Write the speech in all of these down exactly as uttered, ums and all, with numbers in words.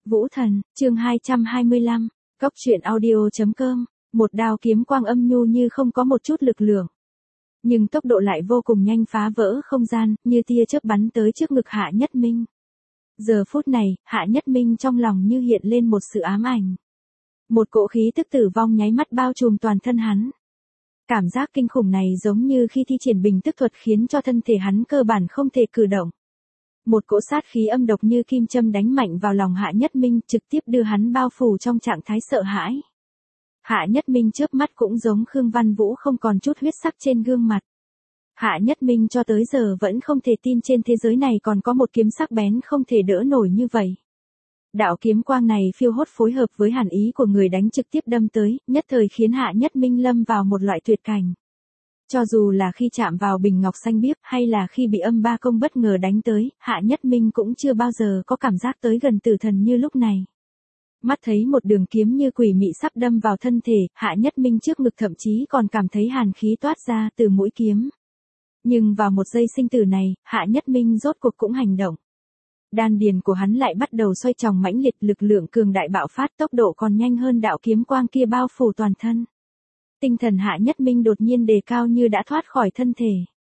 Vũ Thần, chương hai trăm hai mươi lăm, Cốc truyện audio.com, một đao kiếm quang âm nhu như không có một chút lực lượng. Nhưng tốc độ lại vô cùng nhanh, phá vỡ không gian, như tia chớp bắn tới trước ngực Hạ Nhất Minh. Giờ phút này, Hạ Nhất Minh trong lòng như hiện lên một sự ám ảnh. Một cỗ khí tức tử vong nháy mắt bao trùm toàn thân hắn. Cảm giác kinh khủng này giống như khi thi triển bình tức thuật khiến cho thân thể hắn cơ bản không thể cử động. Một cỗ sát khí âm độc như kim châm đánh mạnh vào lòng Hạ Nhất Minh, trực tiếp đưa hắn bao phủ trong trạng thái sợ hãi. Hạ Nhất Minh chớp mắt cũng giống Khương Văn Vũ, không còn chút huyết sắc trên gương mặt. Hạ Nhất Minh cho tới giờ vẫn không thể tin trên thế giới này còn có một kiếm sắc bén không thể đỡ nổi như vậy. Đạo kiếm quang này phiêu hốt phối hợp với hàn ý của người đánh trực tiếp đâm tới, nhất thời khiến Hạ Nhất Minh lâm vào một loại tuyệt cảnh. Cho dù là khi chạm vào bình ngọc xanh biếc hay là khi bị âm ba công bất ngờ đánh tới, Hạ Nhất Minh cũng chưa bao giờ có cảm giác tới gần tử thần như lúc này. Mắt thấy một đường kiếm như quỷ mị sắp đâm vào thân thể, Hạ Nhất Minh trước ngực thậm chí còn cảm thấy hàn khí toát ra từ mũi kiếm. Nhưng vào một giây sinh tử này, Hạ Nhất Minh rốt cuộc cũng hành động. Đan điền của hắn lại bắt đầu xoay tròn mãnh liệt, lực lượng cường đại bạo phát, tốc độ còn nhanh hơn đạo kiếm quang kia bao phủ toàn thân. Tinh thần Hạ Nhất Minh đột nhiên đề cao như đã thoát khỏi thân thể.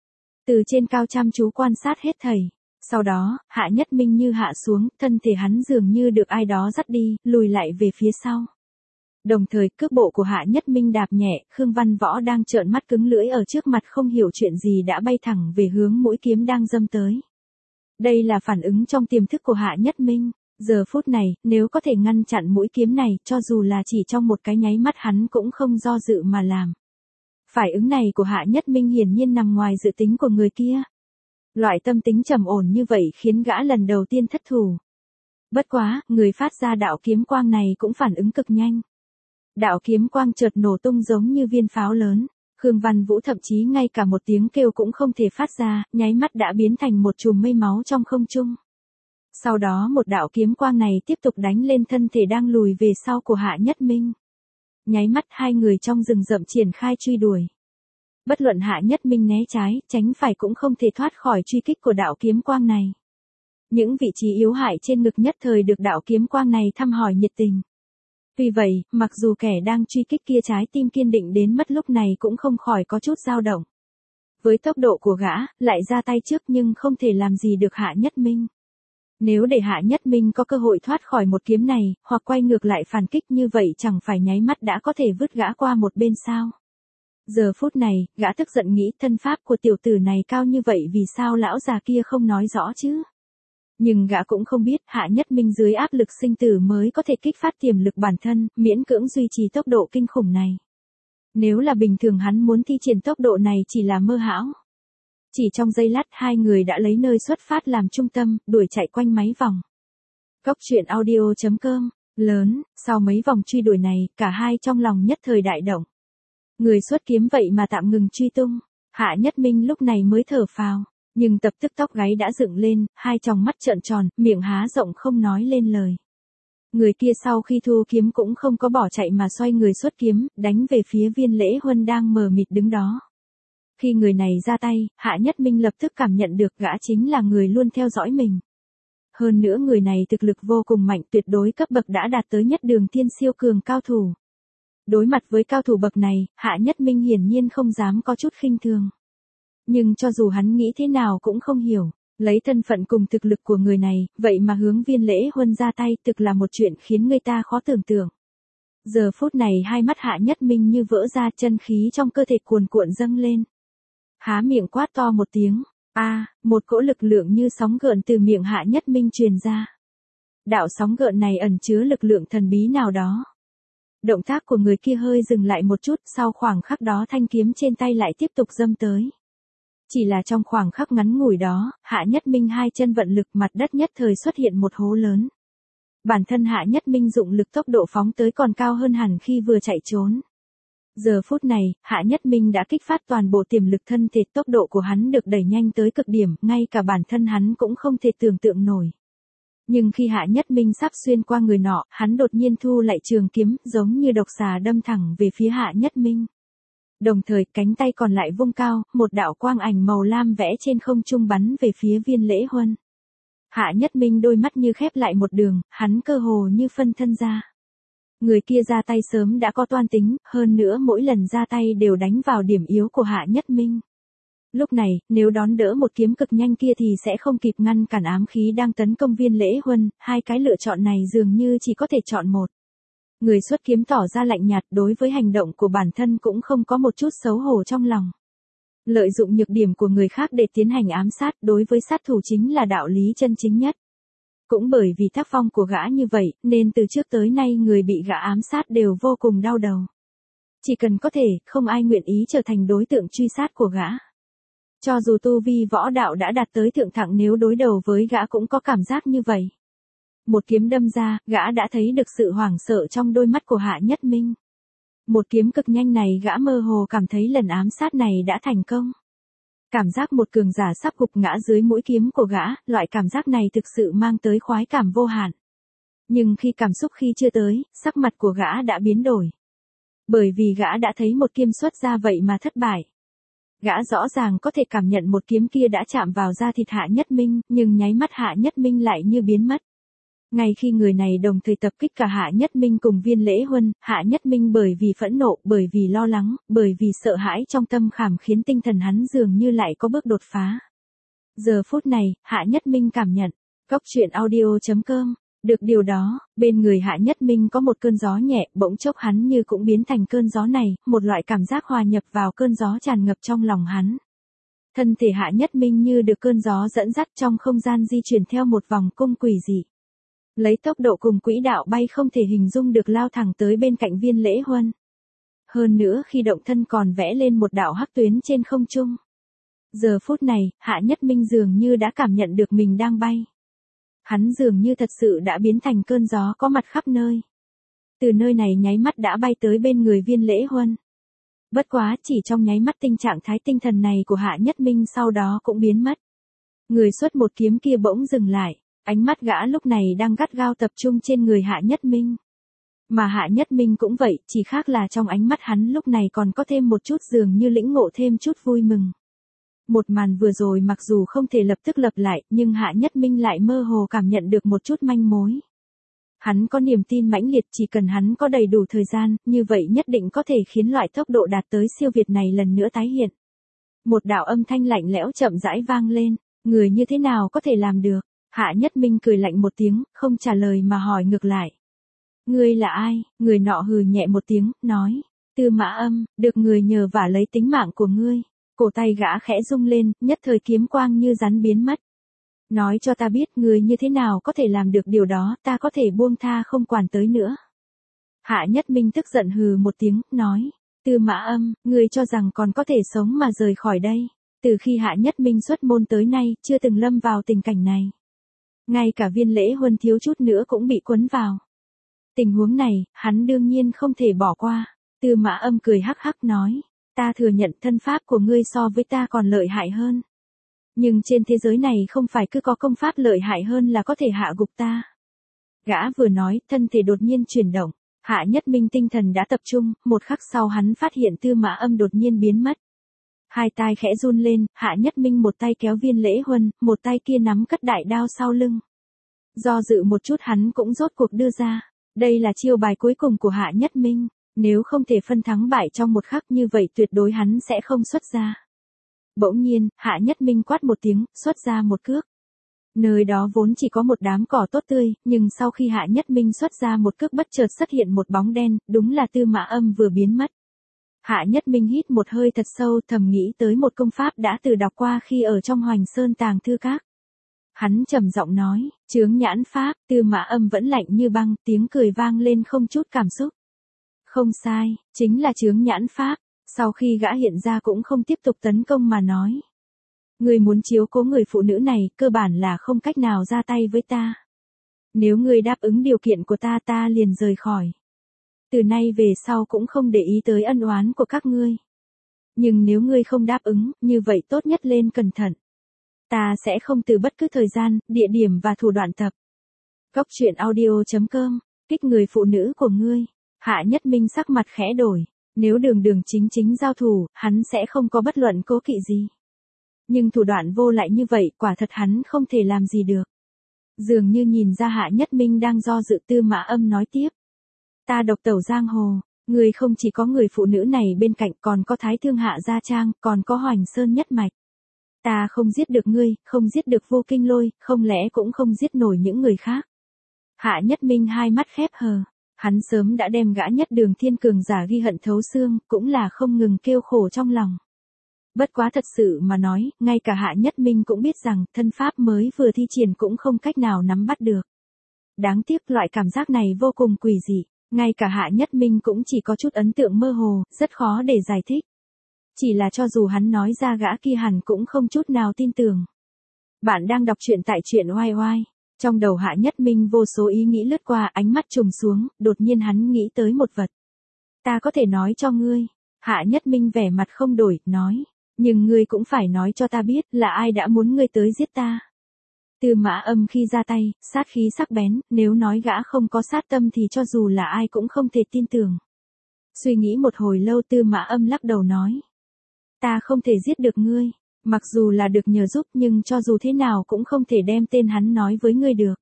Từ trên cao chăm chú quan sát hết thảy. Sau đó, Hạ Nhất Minh như hạ xuống, thân thể hắn dường như được ai đó dắt đi, lùi lại về phía sau. Đồng thời, cước bộ của Hạ Nhất Minh đạp nhẹ, Khương Văn Võ đang trợn mắt cứng lưỡi ở trước mặt không hiểu chuyện gì đã bay thẳng về hướng mũi kiếm đang dâm tới. Đây là phản ứng trong tiềm thức của Hạ Nhất Minh. Giờ phút này, nếu có thể ngăn chặn mũi kiếm này, cho dù là chỉ trong một cái nháy mắt hắn cũng không do dự mà làm. Phản ứng này của Hạ Nhất Minh hiển nhiên nằm ngoài dự tính của người kia. Loại tâm tính trầm ổn như vậy khiến gã lần đầu tiên thất thủ. Bất quá, người phát ra đạo kiếm quang này cũng phản ứng cực nhanh. Đạo kiếm quang chợt nổ tung giống như viên pháo lớn. Khương Văn Vũ thậm chí ngay cả một tiếng kêu cũng không thể phát ra, nháy mắt đã biến thành một chùm mây máu trong không trung. Sau đó một đạo kiếm quang này tiếp tục đánh lên thân thể đang lùi về sau của Hạ Nhất Minh. Nháy mắt hai người trong rừng rậm triển khai truy đuổi. Bất luận Hạ Nhất Minh né trái, tránh phải cũng không thể thoát khỏi truy kích của đạo kiếm quang này. Những vị trí yếu hại trên ngực nhất thời được đạo kiếm quang này thăm hỏi nhiệt tình. Vì vậy, mặc dù kẻ đang truy kích kia trái tim kiên định đến mất lúc này cũng không khỏi có chút dao động. Với tốc độ của gã, lại ra tay trước nhưng không thể làm gì được Hạ Nhất Minh. Nếu để Hạ Nhất Minh có cơ hội thoát khỏi một kiếm này, hoặc quay ngược lại phản kích như vậy chẳng phải nháy mắt đã có thể vứt gã qua một bên sao. Giờ phút này, gã tức giận nghĩ thân pháp của tiểu tử này cao như vậy vì sao lão già kia không nói rõ chứ. Nhưng gã cũng không biết Hạ Nhất Minh dưới áp lực sinh tử mới có thể kích phát tiềm lực bản thân, miễn cưỡng duy trì tốc độ kinh khủng này. Nếu là bình thường hắn muốn thi triển tốc độ này chỉ là mơ hão. Chỉ trong giây lát hai người đã lấy nơi xuất phát làm trung tâm, đuổi chạy quanh mấy vòng. Cốc truyện audio.com, lớn, sau mấy vòng truy đuổi này, cả hai trong lòng nhất thời đại động. Người xuất kiếm vậy mà tạm ngừng truy tung, Hạ Nhất Minh lúc này mới thở phào, nhưng tập tức tóc gáy đã dựng lên, hai tròng mắt trợn tròn, miệng há rộng không nói lên lời. Người kia sau khi thu kiếm cũng không có bỏ chạy mà xoay người xuất kiếm, đánh về phía Viên Lễ Huân đang mờ mịt đứng đó. Khi người này ra tay, Hạ Nhất Minh lập tức cảm nhận được gã chính là người luôn theo dõi mình. Hơn nữa người này thực lực vô cùng mạnh, tuyệt đối cấp bậc đã đạt tới nhất đường thiên siêu cường cao thủ. Đối mặt với cao thủ bậc này, Hạ Nhất Minh hiển nhiên không dám có chút khinh thường. Nhưng cho dù hắn nghĩ thế nào cũng không hiểu, lấy thân phận cùng thực lực của người này, vậy mà hướng Viên Lễ Huân ra tay thực là một chuyện khiến người ta khó tưởng tượng. Giờ phút này hai mắt Hạ Nhất Minh như vỡ ra, chân khí trong cơ thể cuồn cuộn dâng lên. Há miệng quát to một tiếng, a, à, một cỗ lực lượng như sóng gợn từ miệng Hạ Nhất Minh truyền ra. Đạo sóng gợn này ẩn chứa lực lượng thần bí nào đó. Động tác của người kia hơi dừng lại một chút, sau khoảng khắc đó thanh kiếm trên tay lại tiếp tục dâm tới. Chỉ là trong khoảng khắc ngắn ngủi đó, Hạ Nhất Minh hai chân vận lực, mặt đất nhất thời xuất hiện một hố lớn. Bản thân Hạ Nhất Minh dụng lực tốc độ phóng tới còn cao hơn hẳn khi vừa chạy trốn. Giờ phút này, Hạ Nhất Minh đã kích phát toàn bộ tiềm lực thân thể, tốc độ của hắn được đẩy nhanh tới cực điểm, ngay cả bản thân hắn cũng không thể tưởng tượng nổi. Nhưng khi Hạ Nhất Minh sắp xuyên qua người nọ, hắn đột nhiên thu lại trường kiếm, giống như độc xà đâm thẳng về phía Hạ Nhất Minh. Đồng thời, cánh tay còn lại vung cao, một đạo quang ảnh màu lam vẽ trên không trung bắn về phía Viên Lễ Huân. Hạ Nhất Minh đôi mắt như khép lại một đường, hắn cơ hồ như phân thân ra. Người kia ra tay sớm đã có toan tính, hơn nữa mỗi lần ra tay đều đánh vào điểm yếu của Hạ Nhất Minh. Lúc này, nếu đón đỡ một kiếm cực nhanh kia thì sẽ không kịp ngăn cản ám khí đang tấn công Viên Lễ Huân, hai cái lựa chọn này dường như chỉ có thể chọn một. Người xuất kiếm tỏ ra lạnh nhạt, đối với hành động của bản thân cũng không có một chút xấu hổ trong lòng. Lợi dụng nhược điểm của người khác để tiến hành ám sát đối với sát thủ chính là đạo lý chân chính nhất. Cũng bởi vì tác phong của gã như vậy, nên từ trước tới nay người bị gã ám sát đều vô cùng đau đầu. Chỉ cần có thể, không ai nguyện ý trở thành đối tượng truy sát của gã. Cho dù tu vi võ đạo đã đạt tới thượng thặng, nếu đối đầu với gã cũng có cảm giác như vậy. Một kiếm đâm ra, gã đã thấy được sự hoảng sợ trong đôi mắt của Hạ Nhất Minh. Một kiếm cực nhanh này gã mơ hồ cảm thấy lần ám sát này đã thành công. Cảm giác một cường giả sắp gục ngã dưới mũi kiếm của gã, loại cảm giác này thực sự mang tới khoái cảm vô hạn. Nhưng khi cảm xúc khi chưa tới, sắc mặt của gã đã biến đổi. Bởi vì gã đã thấy một kiếm xuất ra vậy mà thất bại. Gã rõ ràng có thể cảm nhận một kiếm kia đã chạm vào da thịt Hạ Nhất Minh, nhưng nháy mắt Hạ Nhất Minh lại như biến mất. Ngay khi người này đồng thời tập kích cả Hạ Nhất Minh cùng Viên Lễ Huân, Hạ Nhất Minh bởi vì phẫn nộ, bởi vì lo lắng, bởi vì sợ hãi trong tâm khảm khiến tinh thần hắn dường như lại có bước đột phá. Giờ phút này, Hạ Nhất Minh cảm nhận, Cốc Truyện Audio chấm com, được điều đó, bên người Hạ Nhất Minh có một cơn gió nhẹ, bỗng chốc hắn như cũng biến thành cơn gió này, một loại cảm giác hòa nhập vào cơn gió tràn ngập trong lòng hắn. Thân thể Hạ Nhất Minh như được cơn gió dẫn dắt trong không gian di chuyển theo một vòng cung quỷ dị. Lấy tốc độ cùng quỹ đạo bay không thể hình dung được lao thẳng tới bên cạnh Viên Lễ Huân. Hơn nữa khi động thân còn vẽ lên một đạo hắc tuyến trên không trung. Giờ phút này, Hạ Nhất Minh dường như đã cảm nhận được mình đang bay. Hắn dường như thật sự đã biến thành cơn gió có mặt khắp nơi. Từ nơi này nháy mắt đã bay tới bên người Viên Lễ Huân. Bất quá chỉ trong nháy mắt tình trạng thái tinh thần này của Hạ Nhất Minh sau đó cũng biến mất. Người xuất một kiếm kia bỗng dừng lại. Ánh mắt gã lúc này đang gắt gao tập trung trên người Hạ Nhất Minh. Mà Hạ Nhất Minh cũng vậy, chỉ khác là trong ánh mắt hắn lúc này còn có thêm một chút dường như lĩnh ngộ thêm chút vui mừng. Một màn vừa rồi mặc dù không thể lập tức lặp lại, nhưng Hạ Nhất Minh lại mơ hồ cảm nhận được một chút manh mối. Hắn có niềm tin mãnh liệt, chỉ cần hắn có đầy đủ thời gian, như vậy nhất định có thể khiến loại tốc độ đạt tới siêu việt này lần nữa tái hiện. Một đạo âm thanh lạnh lẽo chậm rãi vang lên, người như thế nào có thể làm được? Hạ Nhất Minh cười lạnh một tiếng, không trả lời mà hỏi ngược lại. Ngươi là ai? Người nọ hừ nhẹ một tiếng, nói. Tư Mã Âm, được người nhờ vả lấy tính mạng của ngươi. Cổ tay gã khẽ rung lên, nhất thời kiếm quang như rắn biến mất. Nói cho ta biết ngươi như thế nào có thể làm được điều đó, ta có thể buông tha không quản tới nữa. Hạ Nhất Minh tức giận hừ một tiếng, nói. Tư Mã Âm, ngươi cho rằng còn có thể sống mà rời khỏi đây. Từ khi Hạ Nhất Minh xuất môn tới nay, chưa từng lâm vào tình cảnh này. Ngay cả Viên Lễ Huân thiếu chút nữa cũng bị cuốn vào. Tình huống này, hắn đương nhiên không thể bỏ qua. Tư Mã Âm cười hắc hắc nói. Ta thừa nhận thân pháp của ngươi so với ta còn lợi hại hơn. Nhưng trên thế giới này không phải cứ có công pháp lợi hại hơn là có thể hạ gục ta. Gã vừa nói, thân thể đột nhiên chuyển động. Hạ Nhất Minh tinh thần đã tập trung, một khắc sau hắn phát hiện Tư Mã Âm đột nhiên biến mất. Hai tay khẽ run lên, Hạ Nhất Minh một tay kéo Viên Lễ Huân, một tay kia nắm cất đại đao sau lưng. Do dự một chút hắn cũng rốt cuộc đưa ra. Đây là chiêu bài cuối cùng của Hạ Nhất Minh. Nếu không thể phân thắng bại trong một khắc như vậy tuyệt đối hắn sẽ không xuất ra. Bỗng nhiên, Hạ Nhất Minh quát một tiếng, xuất ra một cước. Nơi đó vốn chỉ có một đám cỏ tốt tươi, nhưng sau khi Hạ Nhất Minh xuất ra một cước bất chợt xuất hiện một bóng đen, đúng là Tư Mã Âm vừa biến mất. Hạ Nhất Minh hít một hơi thật sâu, thầm nghĩ tới một công pháp đã từ đọc qua khi ở trong Hoành Sơn Tàng Thư Các. Hắn trầm giọng nói, chướng nhãn pháp. Tư Mã Âm vẫn lạnh như băng, tiếng cười vang lên không chút cảm xúc. Không sai, chính là chướng nhãn pháp. Sau khi gã hiện ra cũng không tiếp tục tấn công mà nói. Ngươi muốn chiếu cố người phụ nữ này, cơ bản là không cách nào ra tay với ta. Nếu ngươi đáp ứng điều kiện của ta ta liền rời khỏi. Từ nay về sau cũng không để ý tới ân oán của các ngươi. Nhưng nếu ngươi không đáp ứng, như vậy tốt nhất lên cẩn thận. Ta sẽ không từ bất cứ thời gian, địa điểm và thủ đoạn tập. Cốc Truyện Audio chấm com, kích người phụ nữ của ngươi. Hạ Nhất Minh sắc mặt khẽ đổi. Nếu đường đường chính chính giao thủ, hắn sẽ không có bất luận cố kỵ gì. Nhưng thủ đoạn vô lại như vậy, quả thật hắn không thể làm gì được. Dường như nhìn ra Hạ Nhất Minh đang do dự, Tư Mã Âm nói tiếp. Ta độc tẩu giang hồ, người không chỉ có người phụ nữ này bên cạnh, còn có Thái Thương Hạ Gia Trang, còn có Hoành Sơn nhất mạch. Ta không giết được ngươi, không giết được Vô Kinh Lôi, không lẽ cũng không giết nổi những người khác. Hạ Nhất Minh hai mắt khép hờ, hắn sớm đã đem gã Nhất Đường Thiên cường giả ghi hận thấu xương, cũng là không ngừng kêu khổ trong lòng. Bất quá thật sự mà nói, ngay cả Hạ Nhất Minh cũng biết rằng, thân pháp mới vừa thi triển cũng không cách nào nắm bắt được. Đáng tiếc loại cảm giác này vô cùng quỷ dị, ngay cả Hạ Nhất Minh cũng chỉ có chút ấn tượng mơ hồ, rất khó để giải thích. Chỉ là cho dù hắn nói ra gã kia hẳn cũng không chút nào tin tưởng. Bạn đang đọc truyện tại truyện oai oai. Trong đầu Hạ Nhất Minh vô số ý nghĩ lướt qua, ánh mắt trùng xuống, đột nhiên hắn nghĩ tới một vật. Ta có thể nói cho ngươi. Hạ Nhất Minh vẻ mặt không đổi, nói. Nhưng ngươi cũng phải nói cho ta biết là ai đã muốn ngươi tới giết ta. Tư Mã Âm khi ra tay, sát khí sắc bén, nếu nói gã không có sát tâm thì cho dù là ai cũng không thể tin tưởng. Suy nghĩ một hồi lâu, Tư Mã Âm lắc đầu nói. Ta không thể giết được ngươi, mặc dù là được nhờ giúp nhưng cho dù thế nào cũng không thể đem tên hắn nói với ngươi được.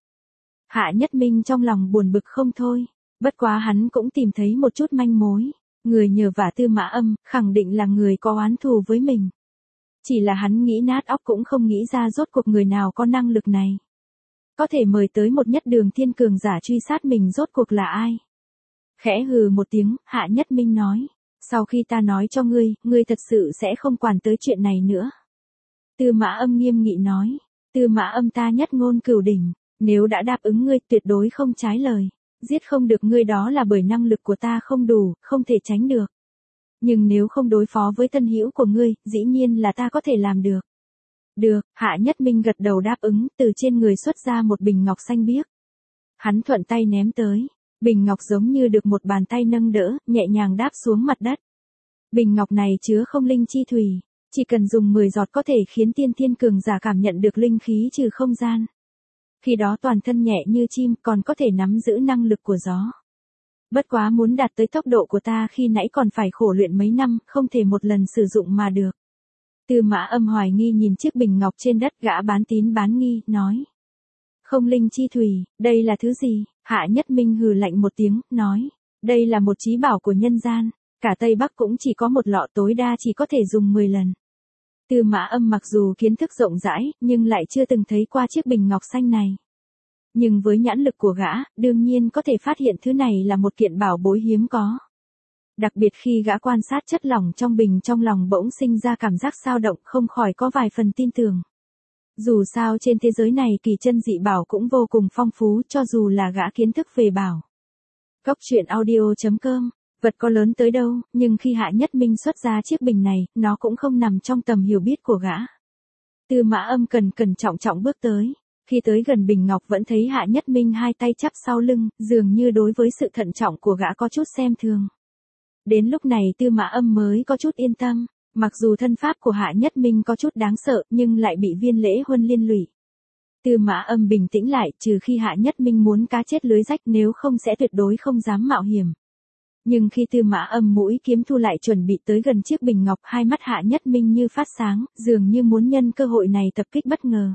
Hạ Nhất Minh trong lòng buồn bực không thôi, bất quá hắn cũng tìm thấy một chút manh mối. Người nhờ vả Tư Mã Âm, khẳng định là người có oán thù với mình. Chỉ là hắn nghĩ nát óc cũng không nghĩ ra rốt cuộc người nào có năng lực này. Có thể mời tới một Nhất Đường Thiên cường giả truy sát mình rốt cuộc là ai. Khẽ hừ một tiếng, Hạ Nhất Minh nói. Sau khi ta nói cho ngươi, ngươi thật sự sẽ không quản tới chuyện này nữa. Tư Mã Âm nghiêm nghị nói. Tư Mã Âm ta nhất ngôn cửu đỉnh, nếu đã đáp ứng ngươi tuyệt đối không trái lời. Giết không được ngươi đó là bởi năng lực của ta không đủ, không thể tránh được. Nhưng nếu không đối phó với tân hữu của ngươi, dĩ nhiên là ta có thể làm được. Được, Hạ Nhất Minh gật đầu đáp ứng, từ trên người xuất ra một bình ngọc xanh biếc. Hắn thuận tay ném tới, bình ngọc giống như được một bàn tay nâng đỡ, nhẹ nhàng đáp xuống mặt đất. Bình ngọc này chứa không linh chi thủy, chỉ cần dùng mười giọt có thể khiến tiên thiên cường giả cảm nhận được linh khí trừ không gian. Khi đó toàn thân nhẹ như chim, còn có thể nắm giữ năng lực của gió. Bất quá muốn đạt tới tốc độ của ta khi nãy còn phải khổ luyện mấy năm, không thể một lần sử dụng mà được. Tư Mã Âm hoài nghi nhìn chiếc bình ngọc trên đất, gã bán tín bán nghi, nói. Không linh chi thủy, đây là thứ gì? Hạ Nhất Minh hừ lạnh một tiếng, nói. Đây là một trí bảo của nhân gian, cả Tây Bắc cũng chỉ có một lọ, tối đa chỉ có thể dùng mười lần. Tư Mã Âm mặc dù kiến thức rộng rãi, nhưng lại chưa từng thấy qua chiếc bình ngọc xanh này. Nhưng với nhãn lực của gã, đương nhiên có thể phát hiện thứ này là một kiện bảo bối hiếm có. Đặc biệt khi gã quan sát chất lỏng trong bình, trong lòng bỗng sinh ra cảm giác dao động, không khỏi có vài phần tin tưởng. Dù sao trên thế giới này kỳ chân dị bảo cũng vô cùng phong phú, cho dù là gã kiến thức về bảo. Cốc truyện audio chấm com, vật có lớn tới đâu, nhưng khi Hạ Nhất Minh xuất ra chiếc bình này, nó cũng không nằm trong tầm hiểu biết của gã. Tư Mã Âm cẩn cẩn trọng trọng bước tới. Khi tới gần bình ngọc vẫn thấy Hạ Nhất Minh hai tay chắp sau lưng, dường như đối với sự thận trọng của gã có chút xem thường. Đến lúc này Tư Mã Âm mới có chút yên tâm, mặc dù thân pháp của Hạ Nhất Minh có chút đáng sợ nhưng lại bị viên lễ huân liên lụy. Tư Mã Âm bình tĩnh lại, trừ khi Hạ Nhất Minh muốn cá chết lưới rách, nếu không sẽ tuyệt đối không dám mạo hiểm. Nhưng khi Tư Mã Âm mũi kiếm thu lại chuẩn bị tới gần chiếc bình ngọc, hai mắt Hạ Nhất Minh như phát sáng, dường như muốn nhân cơ hội này tập kích bất ngờ.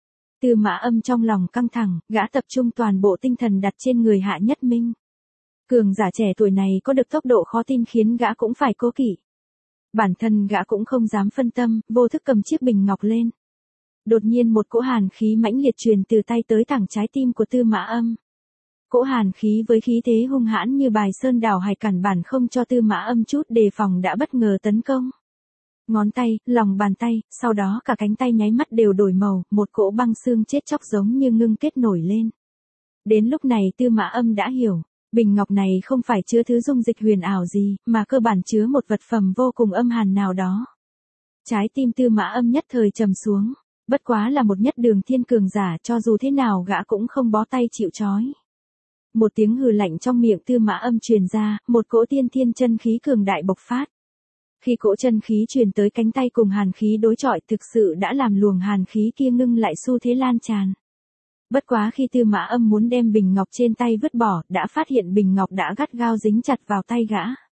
Tư Mã Âm trong lòng căng thẳng, gã tập trung toàn bộ tinh thần đặt trên người Hạ Nhất Minh. Cường giả trẻ tuổi này có được tốc độ khó tin khiến gã cũng phải cố kỵ. Bản thân gã cũng không dám phân tâm, vô thức cầm chiếc bình ngọc lên. Đột nhiên một cỗ hàn khí mãnh liệt truyền từ tay tới thẳng trái tim của Tư Mã Âm. Cỗ hàn khí với khí thế hung hãn như bài sơn đảo hải, cản bản không cho Tư Mã Âm chút đề phòng đã bất ngờ tấn công. Ngón tay, lòng bàn tay, sau đó cả cánh tay nháy mắt đều đổi màu, một cỗ băng xương chết chóc giống như ngưng kết nổi lên. Đến lúc này Tư Mã Âm đã hiểu, bình ngọc này không phải chứa thứ dung dịch huyền ảo gì, mà cơ bản chứa một vật phẩm vô cùng âm hàn nào đó. Trái tim Tư Mã Âm nhất thời trầm xuống, bất quá là một Nhất Đường Thiên cường giả, cho dù thế nào gã cũng không bó tay chịu trói. Một tiếng hừ lạnh trong miệng Tư Mã Âm truyền ra, một cỗ tiên thiên chân khí cường đại bộc phát. Khi cỗ chân khí truyền tới cánh tay cùng hàn khí đối chọi, thực sự đã làm luồng hàn khí kia ngưng lại xu thế lan tràn. Bất quá khi Tư Mã Âm muốn đem bình ngọc trên tay vứt bỏ, đã phát hiện bình ngọc đã gắt gao dính chặt vào tay gã.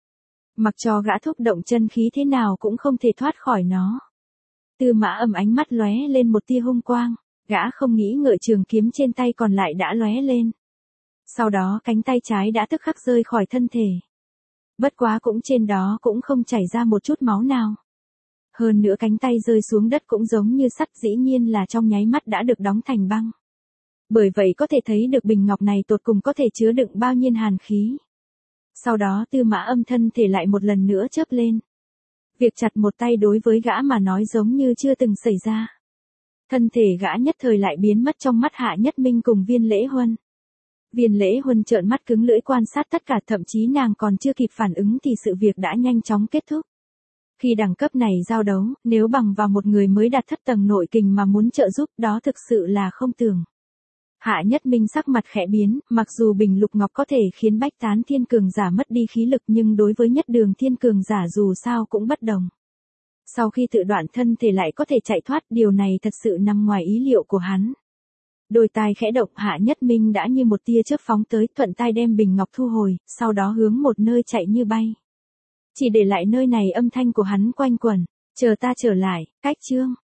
Mặc cho gã thúc động chân khí thế nào cũng không thể thoát khỏi nó. Tư Mã Âm ánh mắt lóe lên một tia hung quang, Gã không nghĩ ngợi trường kiếm trên tay còn lại đã lóe lên. Sau đó cánh tay trái đã tức khắc rơi khỏi thân thể. Bất quá cũng trên đó cũng không chảy ra một chút máu nào. Hơn nữa cánh tay rơi xuống đất cũng giống như sắt, dĩ nhiên là trong nháy mắt đã được đóng thành băng. Bởi vậy có thể thấy được bình ngọc này tột cùng có thể chứa đựng bao nhiêu hàn khí. Sau đó Tư Mã Âm thân thể lại một lần nữa chớp lên. Việc chặt một tay đối với gã mà nói giống như chưa từng xảy ra. Thân thể gã nhất thời lại biến mất trong mắt Hạ Nhất Minh cùng Viên Lễ Huân. Viên Lễ Huân trợn mắt cứng lưỡi quan sát tất cả, thậm chí nàng còn chưa kịp phản ứng thì sự việc đã nhanh chóng kết thúc. Khi đẳng cấp này giao đấu, nếu bằng vào một người mới đạt thất tầng nội kình mà muốn trợ giúp, đó thực sự là không tưởng. Hạ Nhất Minh sắc mặt khẽ biến, mặc dù bình lục ngọc có thể khiến bách tán thiên cường giả mất đi khí lực nhưng đối với nhất đường thiên cường giả dù sao cũng bất đồng. Sau khi tự đoạn thân thể lại có thể chạy thoát, điều này thật sự nằm ngoài ý liệu của hắn. Đôi tai khẽ động, Hạ Nhất Minh đã như một tia chớp phóng tới, thuận tay đem bình ngọc thu hồi, sau đó hướng một nơi chạy như bay. Chỉ để lại nơi này âm thanh của hắn quanh quẩn, chờ ta trở lại, cách chương.